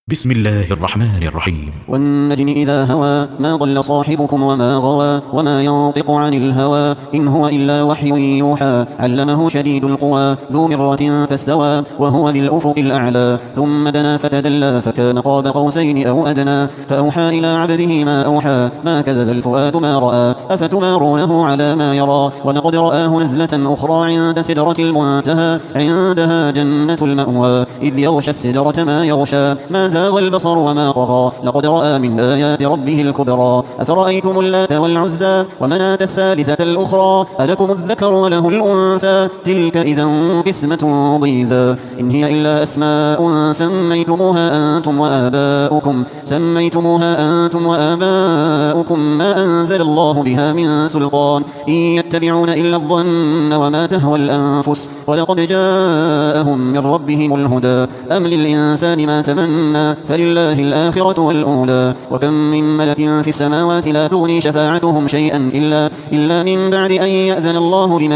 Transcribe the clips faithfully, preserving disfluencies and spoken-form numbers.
بسم الله الرحمن الرحيم. والنجم إذا هوى ما ضل صاحبكم وما غوى وما ينطق عن الهوى إن هو إلا وحي يوحى علمه شديد القوى ذو مرة فاستوى وهو بالأفق الأعلى ثم دنا فتدلى فكان قاب قوسين أو أدنى فأوحى إلى عبده ما أوحى ما كذب الفؤاد ما رأى أفتمارونه على ما يرى ولقد رآه نزلة أخرى عند سدرة المنتهى عندها جنة المأوى إذ يغشى السدرة ما يغشى ما زاغ البصر وما طغى لقد رأى من آيات ربه الكبرى أفرأيتم اللات والعزى ومناة الثالثة الأخرى ألكم الذكر وله الأنثى تلك إذا قسمة ضيزى إن هي إلا أسماء سميتموها أنتم وآباؤكم سميتموها أنتم وآباؤكم ما أنزل الله بها من سلطان إن يتبعون إلا الظن وما تهوى الأنفس ولقد جاءهم من ربهم الهدى أم للإنسان ما تمنى فلله الآخرة والأولى وكم من ملك في السماوات لا تغني شفاعتهم شيئا إلا, إلا من بعد أن يأذن الله لمن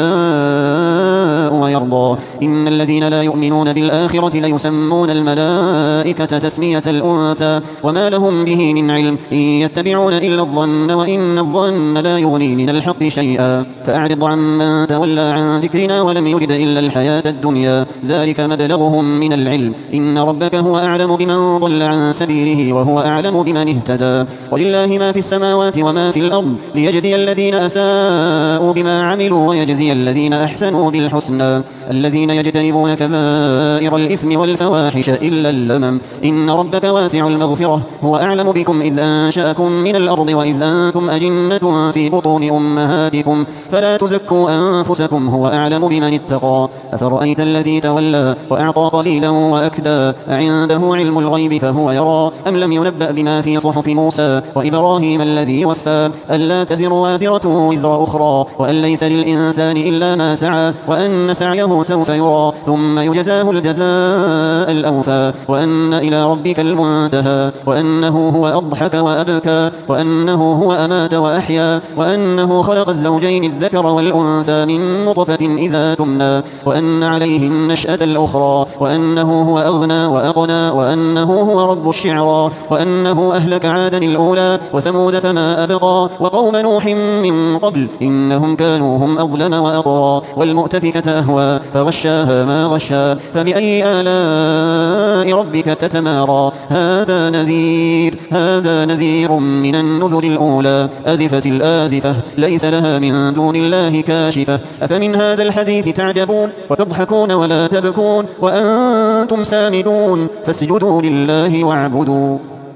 يشاء ويرضى إن الذين لا يؤمنون بالآخرة ليسمون الملائكة تسمية الأنثى وما لهم به من علم إن يتبعون إلا الظن وإن الظن لا يغني من الحق شيئا فأعرض عمن تولى عن ذكرنا ولم يرد إلا الحياة الدنيا ذلك مبلغهم من العلم إن ربك هو أعلم بمن ضل عن سبيله وهو أعلم بمن اهتدى ولله ما في السماوات وما في الأرض ليجزي الذين أساءوا بما عملوا ويجزي الذين أحسنوا بالحسنى الذين يجتنبون كبائر الإثم والفواحش إلا اللمم إن ربك واسع المغفرة هو أعلم بكم إذ أنشأكم من الأرض وإذ أنتم أجنة في بطون أمهاتكم فلا تزكوا أنفسكم هو أعلم بمن اتقى أفرأيت الذي تولى وأعطى قليلا وأكدى أعنده علم الغيب فهو يرى أم لم ينبأ بما في صحف موسى وإبراهيم الذي وفى ألا تزر وازرة وزر أخرى وأن ليس للإنسان إلا ما سعى وأن سعيه سوف يرى ثم يجزاه الجزاء الأوفى وأن إلى ربك المنتهى وأنه هو أضحك وأبكى وأنه هو أمات وأحيا وأنه خلق الزوجين الذكر والأنثى من نطفة إذا تمنى وأن عليه النشأة الأخرى وأنه هو أغنى وأقنى وأنه هو رب الشعرى وأنه أهلك عادا الأولى وثمود فما أبقى وقوم نوح من قبل إنهم كانوا هم أظلم وأطغى والمؤتفكة أهوى فغشاها ما غشا فبأي آلاء ربك تتمارى هذا نذير هذا نذير من النذر الأولى أزفت الآزفة ليس لها من دون الله كاشفة أفمن هذا الحديث تعجبون وتضحكون ولا تبكون وأنتم سامدون فاسجدوا لله واعبدوا